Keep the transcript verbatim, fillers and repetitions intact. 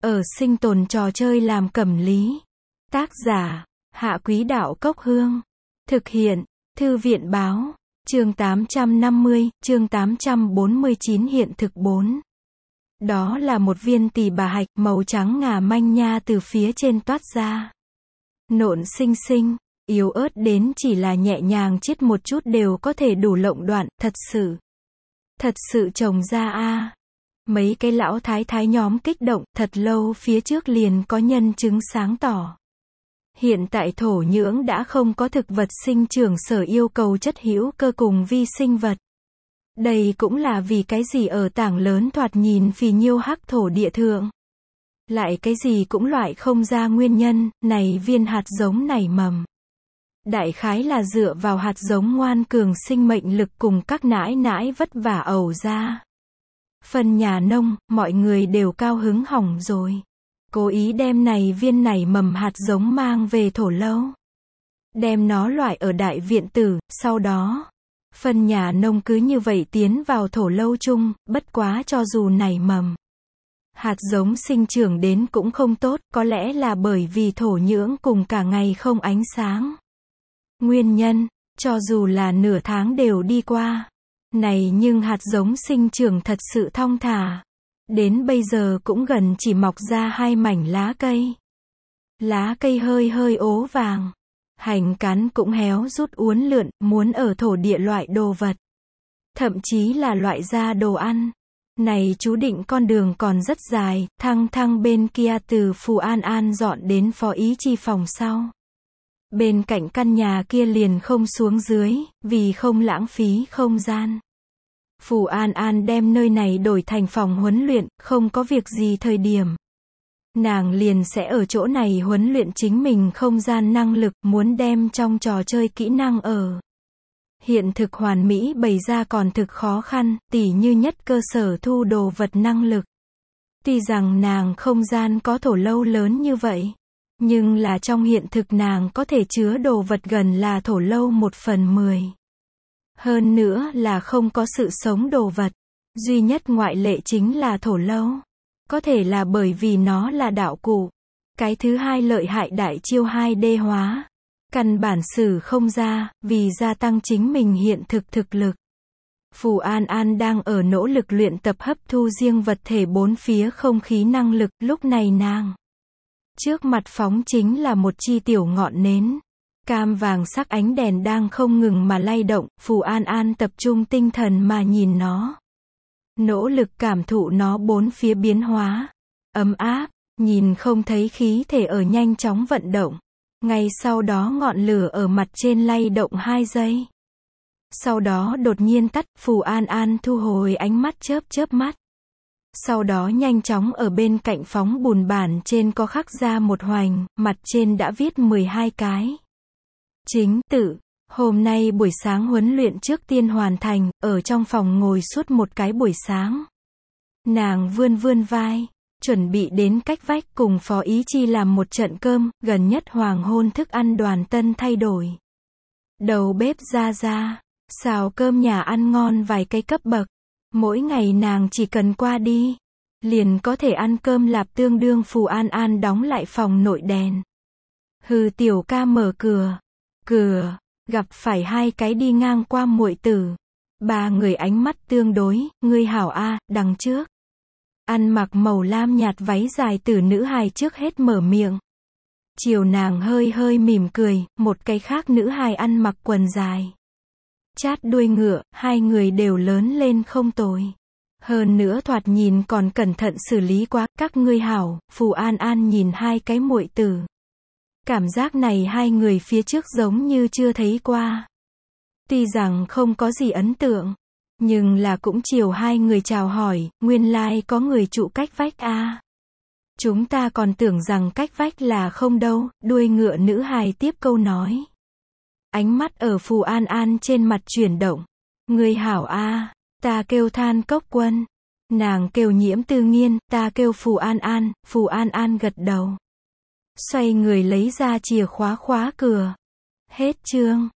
ở sinh tồn trò chơi làm cẩm lý. Tác giả, Hạ Quý Đạo Cốc Hương. Thực hiện, Thư viện Báo. Chương tám trăm năm mươi, chương tám trăm bốn mươi chín hiện thực bốn. Đó là một viên tỳ bà hạch màu trắng ngà manh nha từ phía trên toát ra. Nộn xinh xinh, yếu ớt đến chỉ là nhẹ nhàng chiết một chút đều có thể đủ lộng đoạn, thật sự. Thật sự trồng ra a. Mấy cái lão thái thái nhóm kích động, thật lâu phía trước liền có nhân chứng sáng tỏ. Hiện tại thổ nhưỡng đã không có thực vật sinh trưởng sở yêu cầu chất hữu cơ cùng vi sinh vật. Đây cũng là vì cái gì ở tảng lớn thoạt nhìn phì nhiêu hắc thổ địa thượng. Lại cái gì cũng loại không ra nguyên nhân, này viên hạt giống nảy mầm. Đại khái là dựa vào hạt giống ngoan cường sinh mệnh lực cùng các nãi nãi vất vả ẩu ra. Phần nhà nông, mọi người đều cao hứng hỏng rồi. Cố ý đem này viên nảy mầm hạt giống mang về thổ lâu. Đem nó loại ở đại viện tử, sau đó, phần nhà nông cứ như vậy tiến vào thổ lâu chung, bất quá cho dù nảy mầm. Hạt giống sinh trưởng đến cũng không tốt, có lẽ là bởi vì thổ nhưỡng cùng cả ngày không ánh sáng. Nguyên nhân, cho dù là nửa tháng đều đi qua. Này nhưng hạt giống sinh trưởng thật sự thong thả. Đến bây giờ cũng gần chỉ mọc ra hai mảnh lá cây. Lá cây hơi hơi ố vàng. Hành cán cũng héo rút uốn lượn, muốn ở thổ địa loại đồ vật. Thậm chí là loại ra đồ ăn. Này chú định con đường còn rất dài, thăng thăng bên kia từ Phù An An dọn đến Phó Ý Chi phòng sau. Bên cạnh căn nhà kia liền không xuống dưới, vì không lãng phí không gian. Phù An An đem nơi này đổi thành phòng huấn luyện, không có việc gì thời điểm. Nàng liền sẽ ở chỗ này huấn luyện chính mình không gian năng lực, muốn đem trong trò chơi kỹ năng ở. Hiện thực hoàn mỹ bày ra còn thực khó khăn, tỉ như nhất cơ sở thu đồ vật năng lực. Tuy rằng nàng không gian có thổ lâu lớn như vậy. Nhưng là trong hiện thực nàng có thể chứa đồ vật gần là thổ lâu một phần mười. Hơn nữa là không có sự sống đồ vật. Duy nhất ngoại lệ chính là thổ lâu. Có thể là bởi vì nó là đạo cụ. Cái thứ hai lợi hại đại chiêu hai D hóa. Căn bản sử không ra, vì gia tăng chính mình hiện thực thực lực. Phù An An đang ở nỗ lực luyện tập hấp thu riêng vật thể bốn phía không khí năng lực, lúc này nàng. Trước mặt phóng chính là một chi tiểu ngọn nến. Cam vàng sắc ánh đèn đang không ngừng mà lay động, Phù An An tập trung tinh thần mà nhìn nó. Nỗ lực cảm thụ nó bốn phía biến hóa. Ấm áp, nhìn không thấy khí thể ở nhanh chóng vận động. Ngay sau đó ngọn lửa ở mặt trên lay động hai giây. Sau đó đột nhiên tắt, Phù An An thu hồi ánh mắt chớp chớp mắt. Sau đó nhanh chóng ở bên cạnh phóng bùn bản trên có khắc ra một hoành, mặt trên đã viết mười hai cái. Chính tự, hôm nay buổi sáng huấn luyện trước tiên hoàn thành, ở trong phòng ngồi suốt một cái buổi sáng. Nàng vươn vươn vai, chuẩn bị đến cách vách cùng Phó Ý Chi làm một trận cơm, gần nhất hoàng hôn thức ăn đoàn tân thay đổi. Đầu bếp ra ra, xào cơm nhà ăn ngon vài cái cấp bậc. Mỗi ngày nàng chỉ cần qua đi, liền có thể ăn cơm lạp tương đương. Phù An An đóng lại phòng nội đèn. Hừ tiểu ca mở cửa. Cửa, gặp phải hai cái đi ngang qua muội tử. Ba người ánh mắt tương đối, ngươi hảo a, đằng trước. Ăn mặc màu lam nhạt váy dài tử nữ hài trước hết mở miệng. Chiều nàng hơi hơi mỉm cười, một cái khác nữ hài ăn mặc quần dài. Chát đuôi ngựa, hai người đều lớn lên không tồi. Hơn nữa thoạt nhìn còn cẩn thận xử lý quá, các ngươi hảo. Phù An An nhìn hai cái muội tử. Cảm giác này hai người phía trước giống như chưa thấy qua. Tuy rằng không có gì ấn tượng, nhưng là cũng chiều hai người chào hỏi, nguyên lai like có người trụ cách vách a. À. Chúng ta còn tưởng rằng cách vách là không đâu, đuôi ngựa nữ hài tiếp câu nói. Ánh mắt ở Phù An An trên mặt chuyển động. Người hảo a, à, ta kêu Than Cốc Quân. Nàng kêu Nhiễm Tư Nghiên, ta kêu Phù An An. Phù An An gật đầu. Xoay người lấy ra chìa khóa khóa cửa. Hết chương.